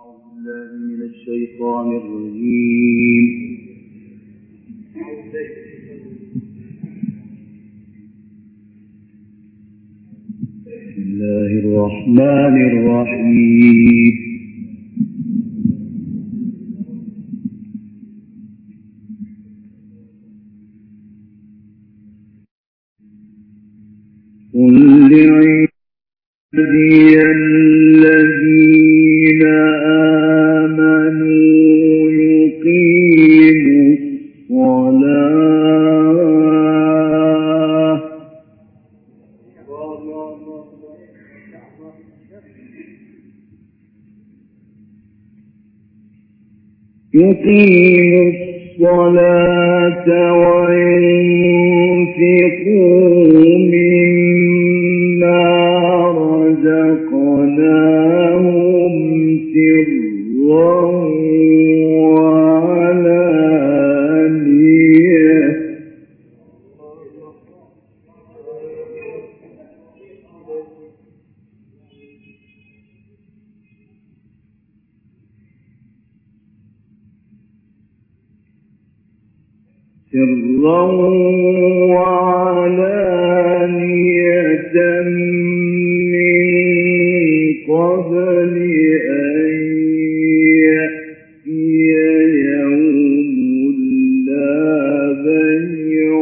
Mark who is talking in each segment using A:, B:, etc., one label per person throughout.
A: من الشيطان الرجيم. بسم الله الرحمن الرحيم. قل لعبادي الذين آمنوا يقيموا الصلاة وينفقوا مما رزقناهم سرا وعلانية من قبل أن يأتي يوم لا بيع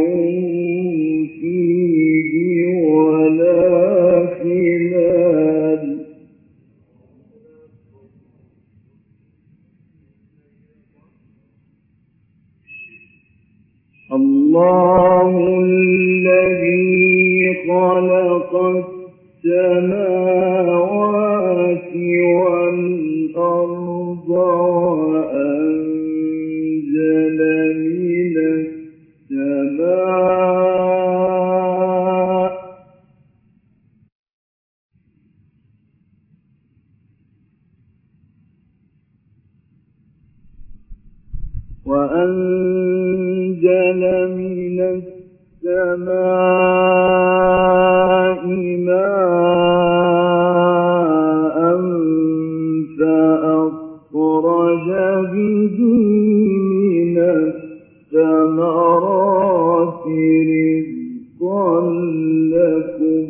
A: فيه ولا خلال. الله الذي خلق السماوات والأرض وأنزل من السماء من السماء ماء فأخرج به من الثمرات رزقا لكم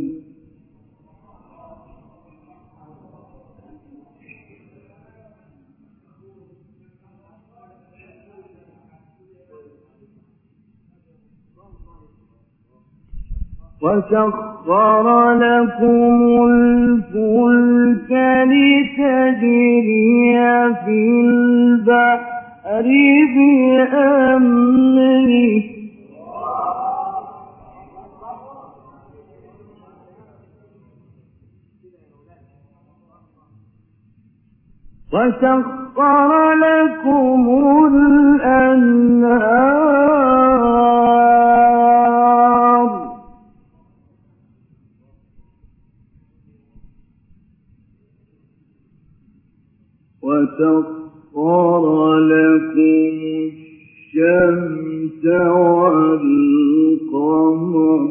A: وسخر لكم الفلك لتجري في البحر بأمره وسخر لكم الأنهار وسخر لكم الشمس والقمر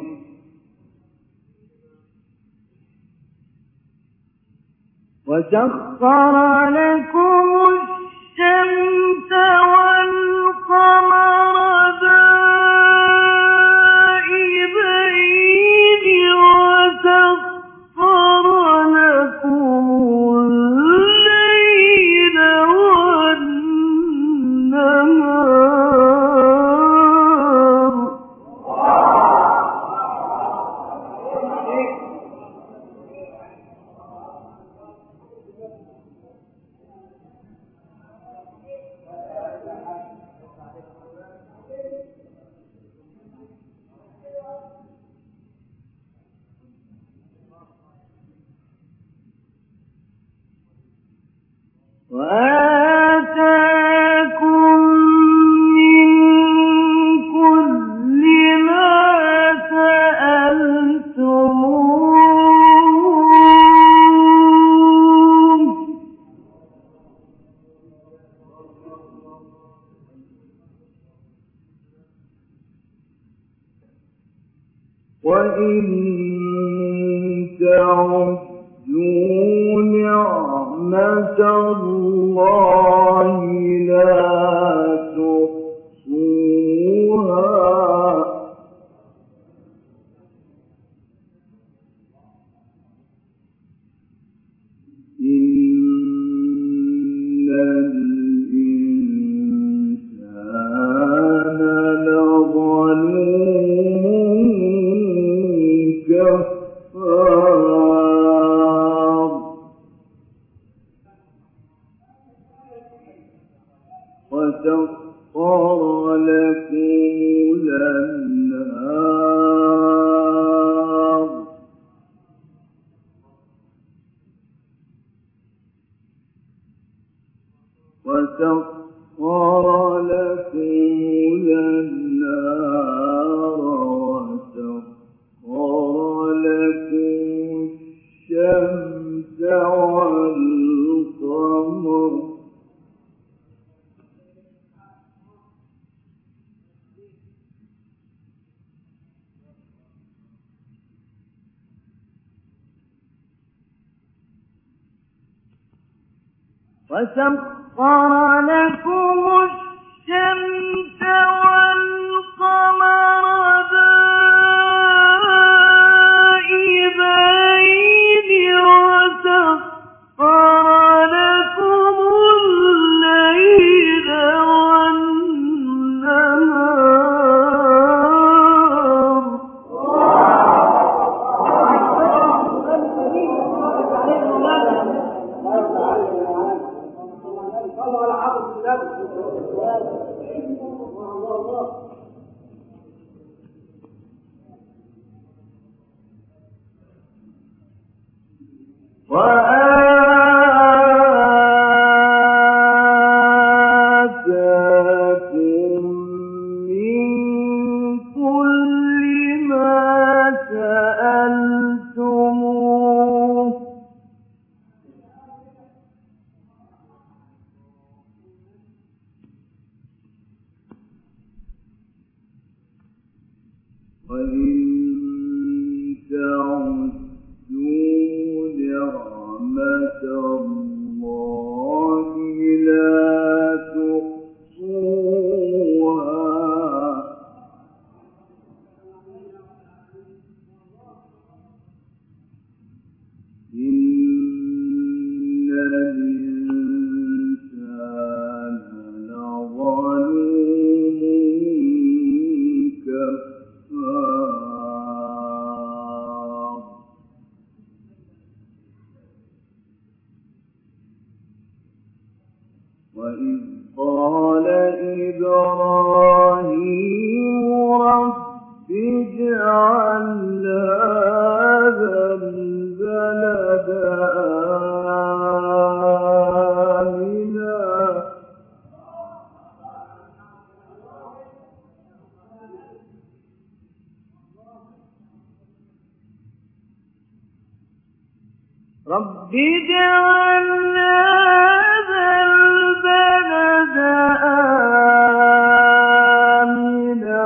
A: وسخر لكم الشمس والقمر دائبين وسخر لكم الليل والنهار وآتاكم من كل ما سألتموه وإن تعدوا نعمة الله لا تحصوها إن الإنسان لظلوم كفار وسخر لكم الأنهار وسخر لكم الشمس والقمر دائبين وسخر لكم الليل والنهار وآتاكم من كل ما سألتموه وإن تعدوا نعمة الله لا تحصوها إن الإنسان لظلوم كفار وإذ قال إبراهيم رب اجعل هذا البلد آمنا رب اجعل هذا البلد آمنا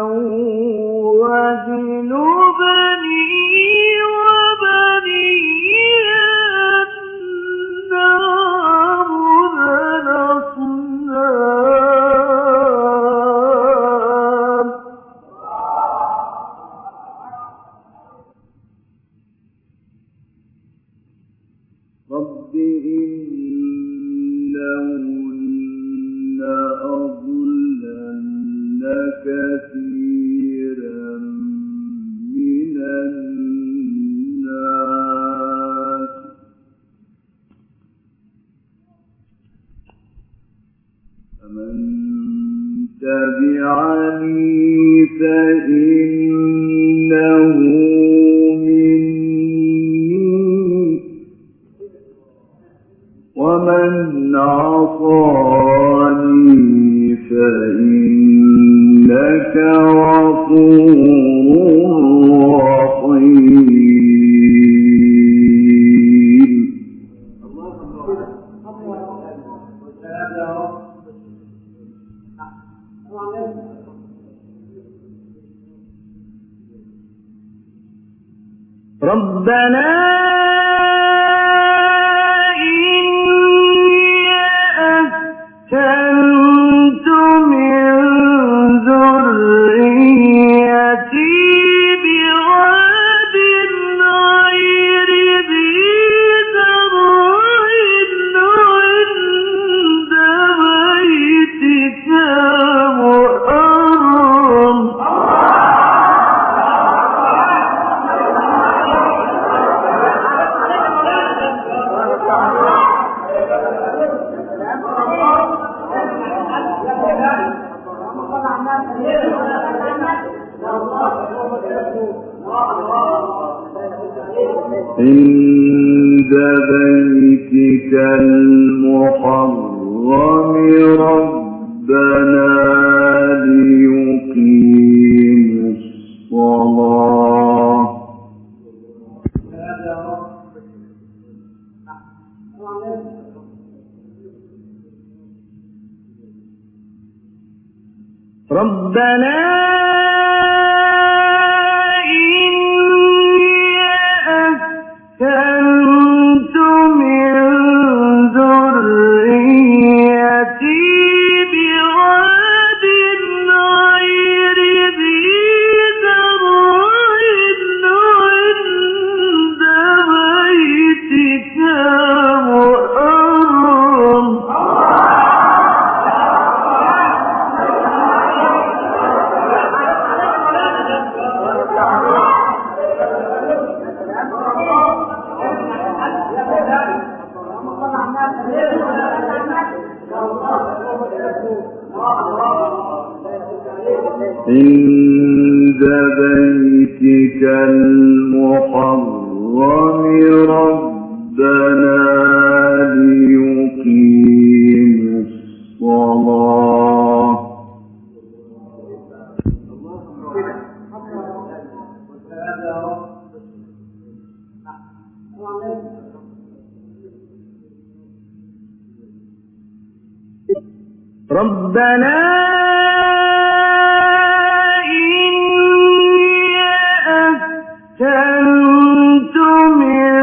A: واجنبني وبني أن نعبد الأصنام رب إنهن أضللن كثيرا من الناس فمن تبعني فإنه ومن عصاني فإنك غفور رحيم ربنا إنك عند بيتك المحرم ربنا ليقيموا الصلاة ربنا عند بيتك المحرم ربنا ليقيموا الصلاة ربنا أسكنت من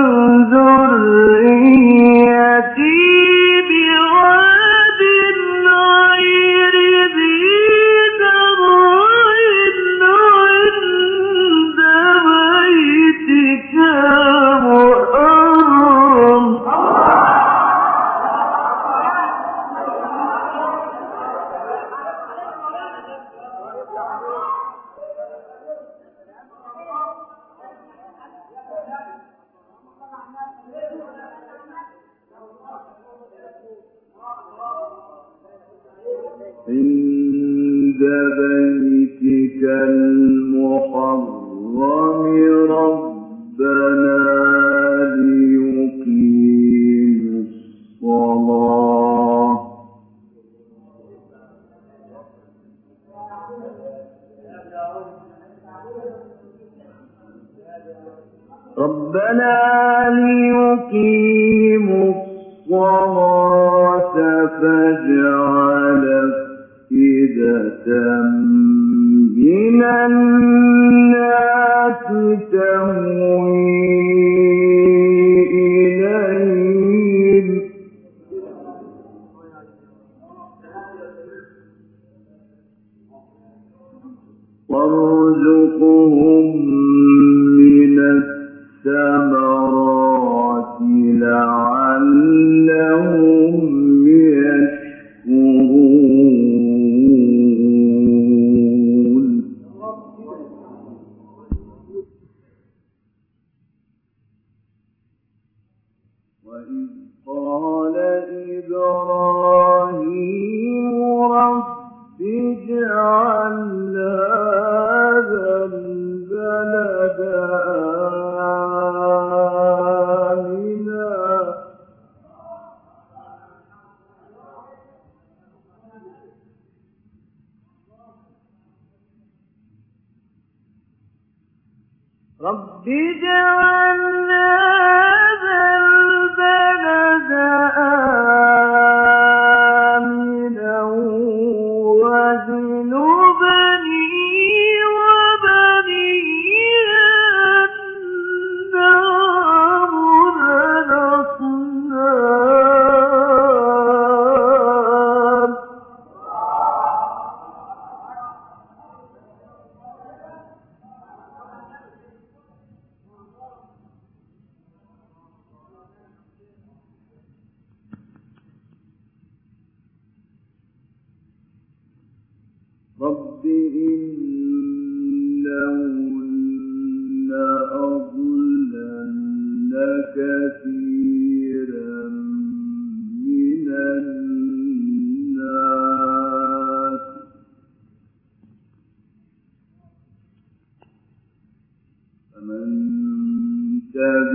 A: ذريتي بواد غير ذي زرع عند بيتك المحرم عند بيتك المحرم ربنا ليقيموا الصلاة ربنا ليقيموا الصلاة فاجعل أفئدة من الناس تهوي إليهم وارزقهم من الثمرات لعلهم يشكرون وإذ قال إبراهيم رب اجعل هذا البلد آمنا رب اجعل هذا البلد آمنا واجنبني وبني أن نعبد الأصنام رب إنهن أضللن كثيرا من الناس فمن تبعني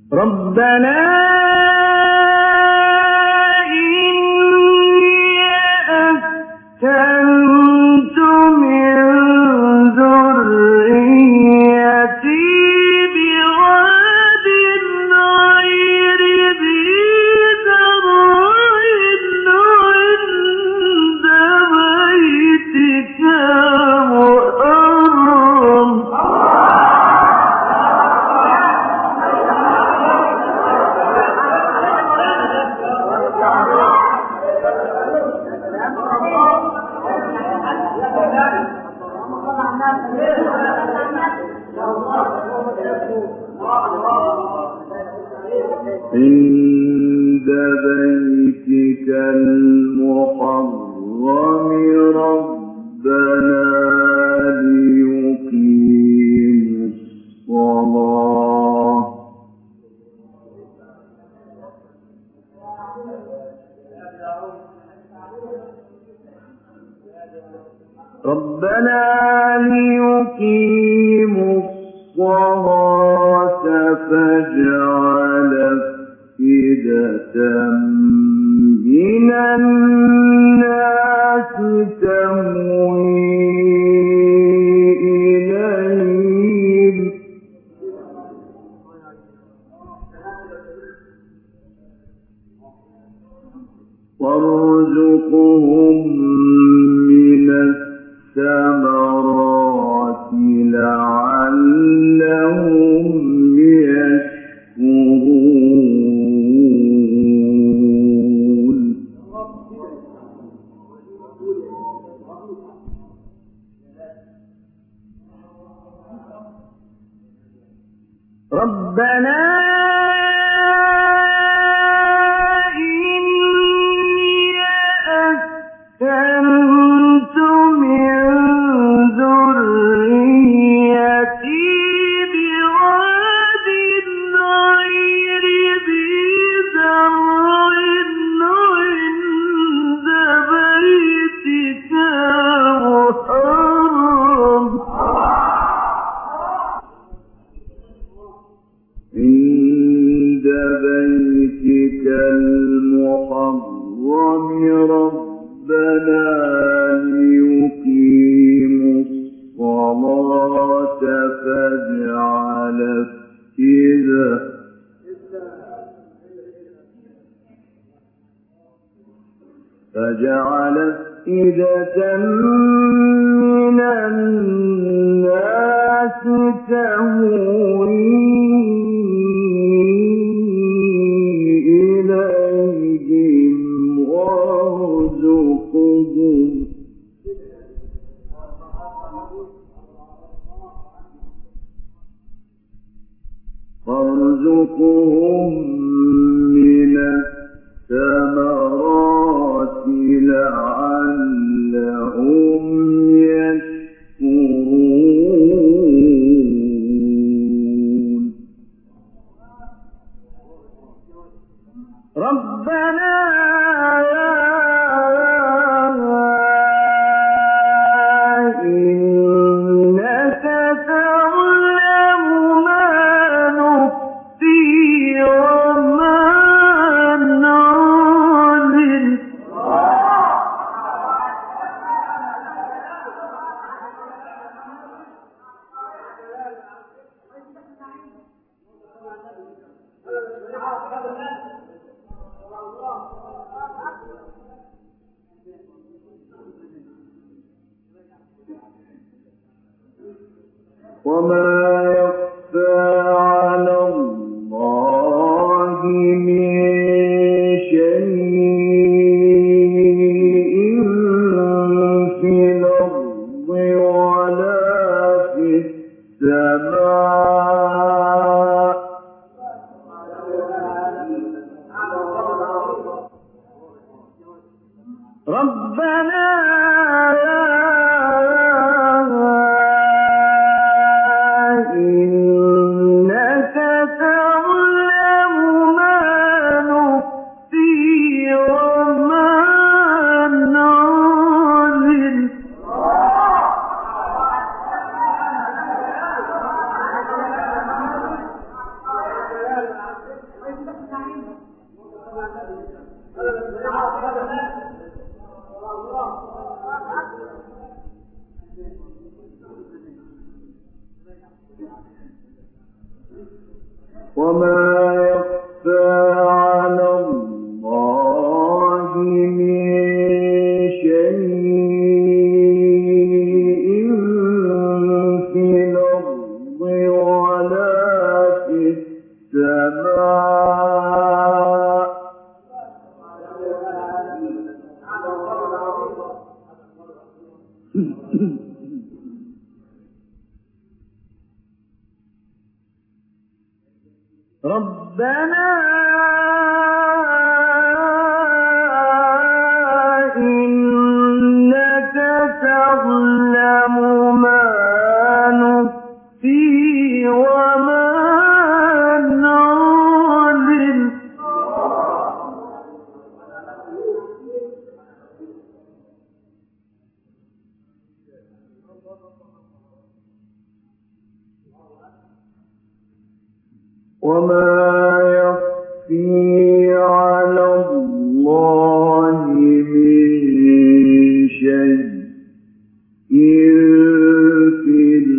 A: ربنا إني أسكنت من ذريتي بواد غير ذي زرع عند بيتك المحرم عند بيتك المحرم ربنا ليقيموا الصلاة فاجعل أفئدة من الناس تهوي إليهم وارزقهم من الثمرات لعلهم يشكرون ربنا أسكنت من ذريتي بواد غير ذي زرع عند بيتك المحرم ربنا ليقيموا الصلاة فاجعل أفئدة من الناس تهوي إليهم وارزقهم من الثمرات لعلهم يشكرون ربنا إنك تعلم ما نخفي وما نعلن وما يخفى على الله من شيء في الأرض ولا في السماء ربنا إنك وما يخفى على الله من شيء في الأرض ولا في السماء ربنا إنك تعلم ما نخفي وما نعلن وما يخفي على الله من شيء في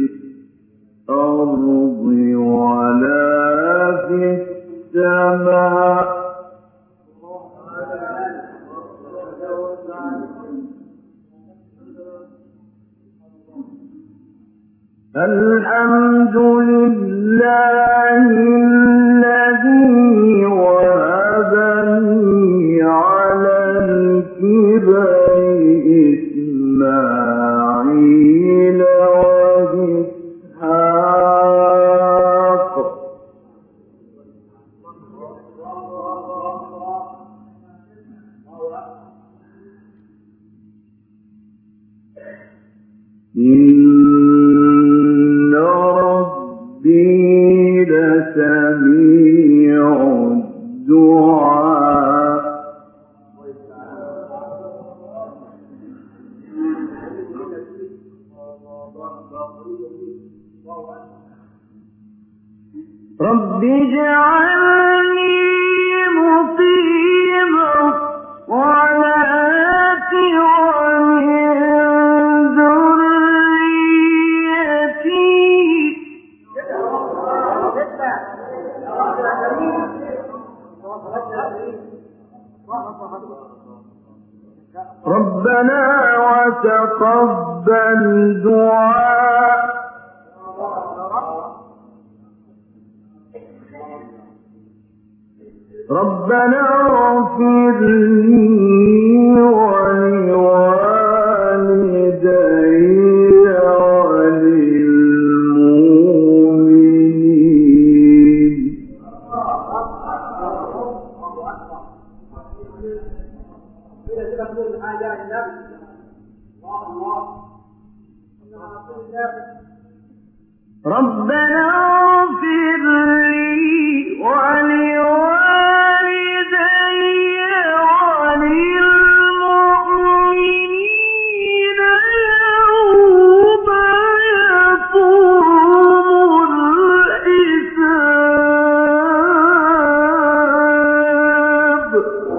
A: الأرض ولا في السماء الحمد لله الذي وهب لي على الكبر إسماعيل وإسحاق إن ربي لسميع الدعاء رب اجعلني مقيم الصلاة ومن ذريتي ربنا وتقبل دعاء ربنا اغفر لي ولوالدي وللمؤمنين ربنا اغفر لي ولوالدي وللمؤمنين يوم يقوم الحساب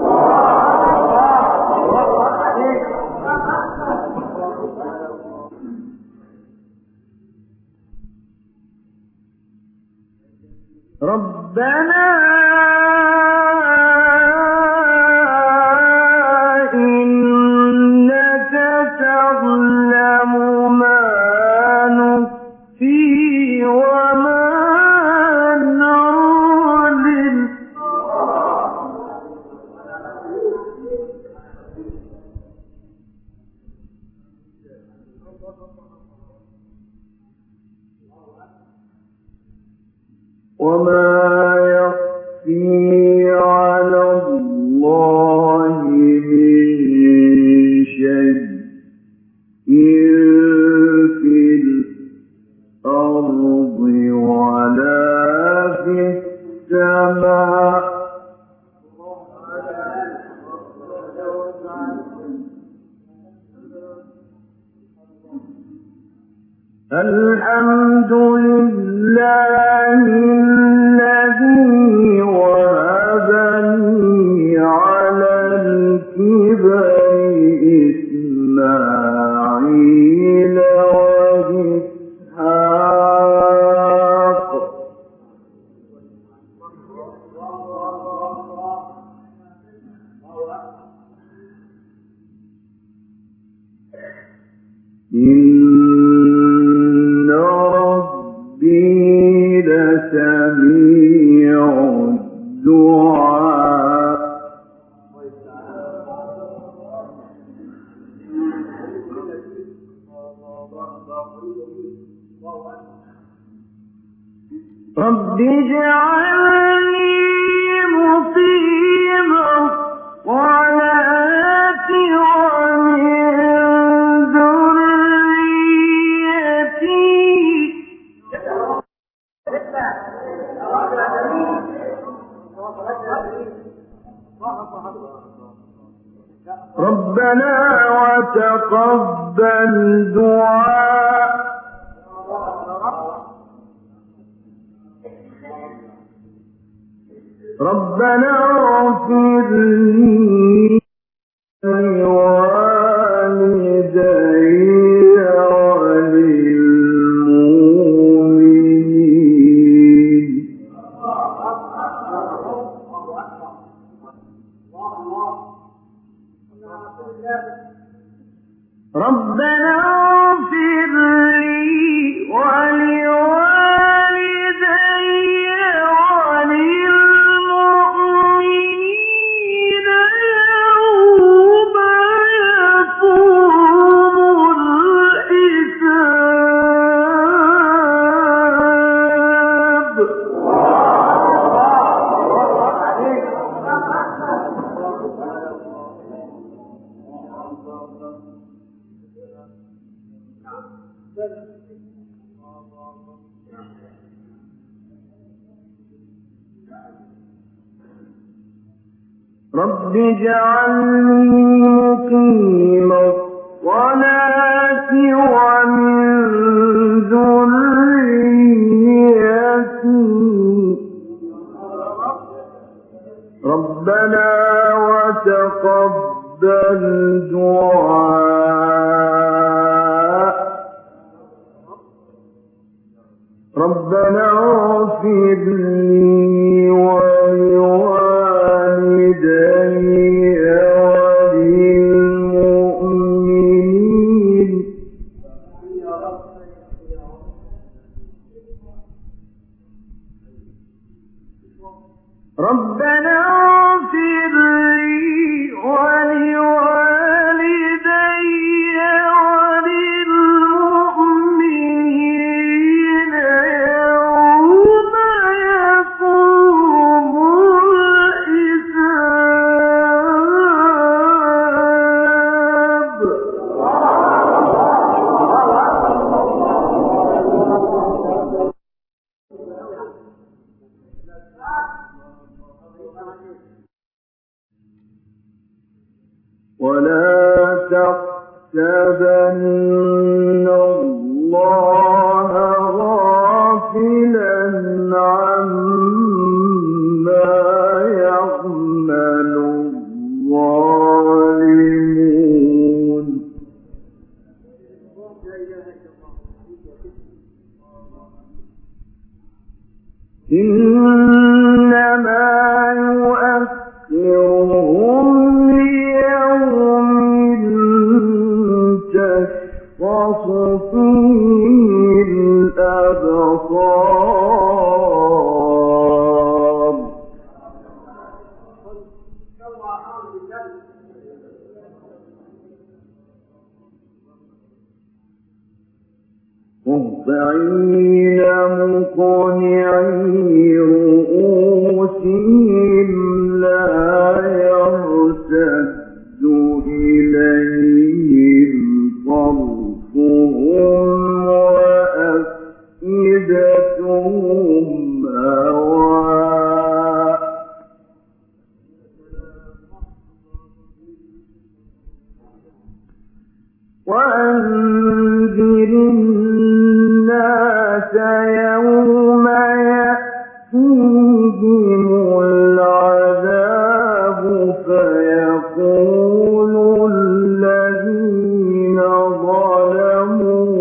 A: ربنا إنك تعلم ما نخفي وما نعلن وما يخفي على الله من شيء في الأرض ولا في السماء الحمد لله الذي وهب لي على الكبر إسماعيل وإسحاق إن ربي لسميع الدعاء رب اجعلني مقيم الصلاة ومن ذريتي ربنا وتقبل دعاء ربنا اغفر لي ولوالدي وللمؤمنين ربنا اغفر لي ولوالدي وللمؤمنين يوم يقوم الحساب رب اجعلني مقيم الصلاة ومن ذريتي ربنا وتقبل دعاء ربنا اغفر لي ولوالدي وللمؤمنين ربنا اغفر لي ولوالدي وللمؤمنين يوم يقوم الحساب ولا تحسبن الله غافلا عما يعمل الظالمون إنما يؤخرهم ليوم تشخص فيه الأبصار مهطعين مقنعي رؤوسهم لا يرتد إليهم طرفهم وأفئدتهم هواء وأنذر الناس يوم يأتيهم العذاب فيقول الذين ظلموا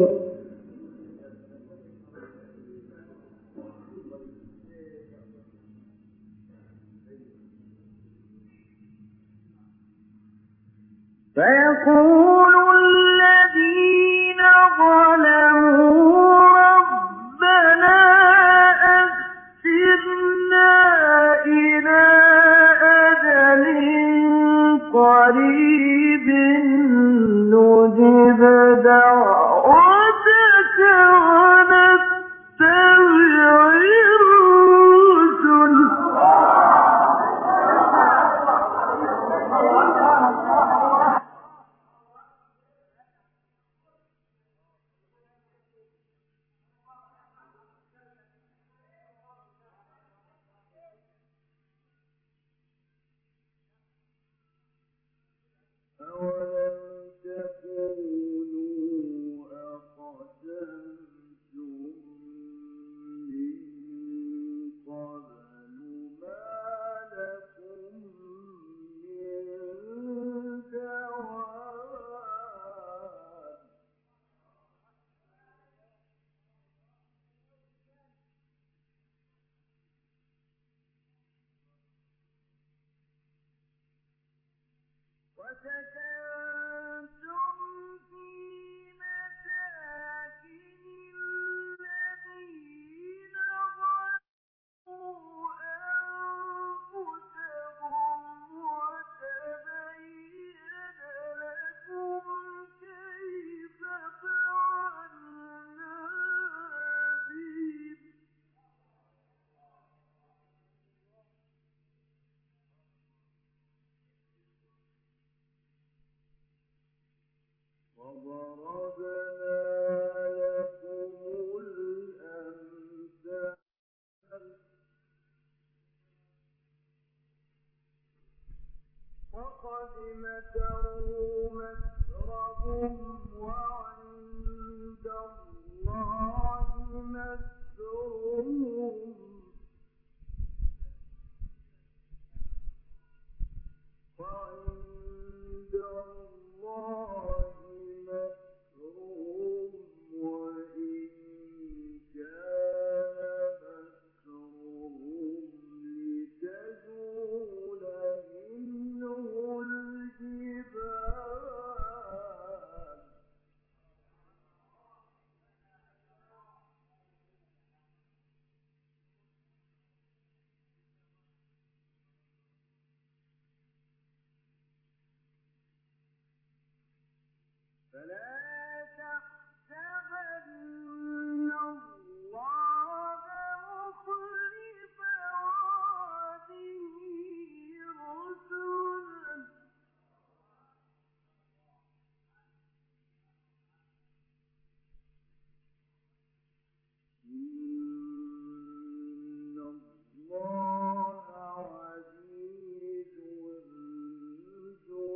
A: فيقول الذين ظلموا ربنا أخرنا إلى أجل قريب نجب دعوتك ونتبع الرسل. أولم تكونوا أقسمتم من قبل ما لكم من زوال وسكنتم في مساكن الذين ظلموا أنفسهم وتبين لكم كيف فعلنا بهم. وضربنا لكم الأمثال وقد مكروا مكرهم وعند الله مكرهم وعند الله مكرهم وإن كان مكرهم لتزول منه الجبال. فلا تحسبن الله مخلف وعده رسله إن الله عزيز ذو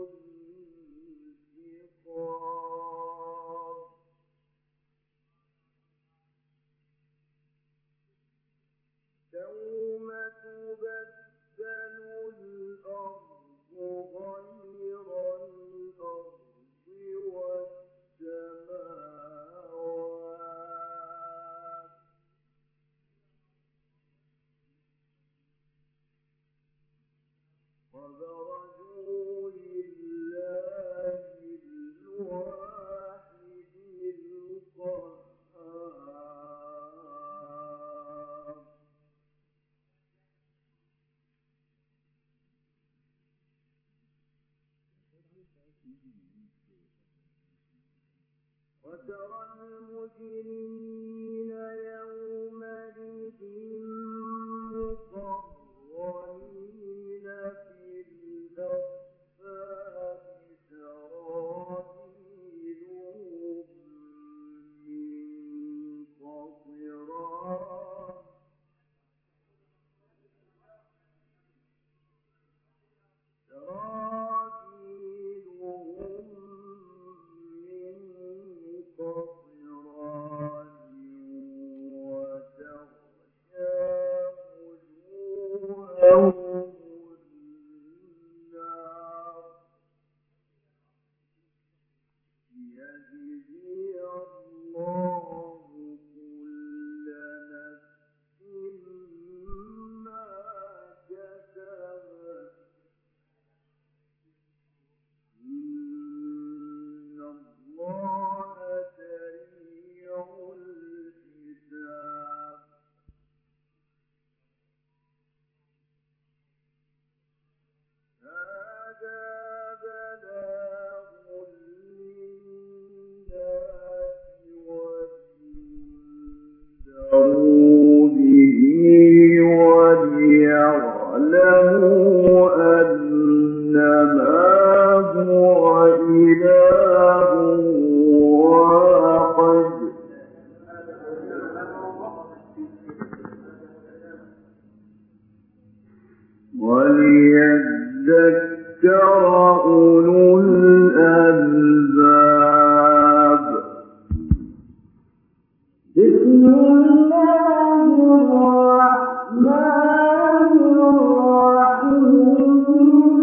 A: انتقام. يوم تبدل الأرض غير الأرض والسماوات وبرزوا لله الواحد القهار. وترى المجرمين يومئذ مقرنين في الأصفاد سرابيلهم من قطران ليؤمنوا به وليعلموا أنما هو إله واحد وليذكر أولو الألباب. بسم الله الرحمن الرحيم.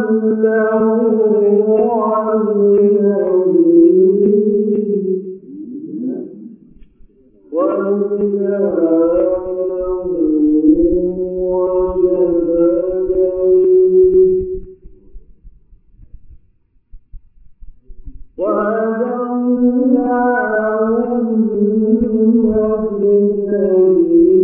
A: وَجَعَلْنَاهُمْ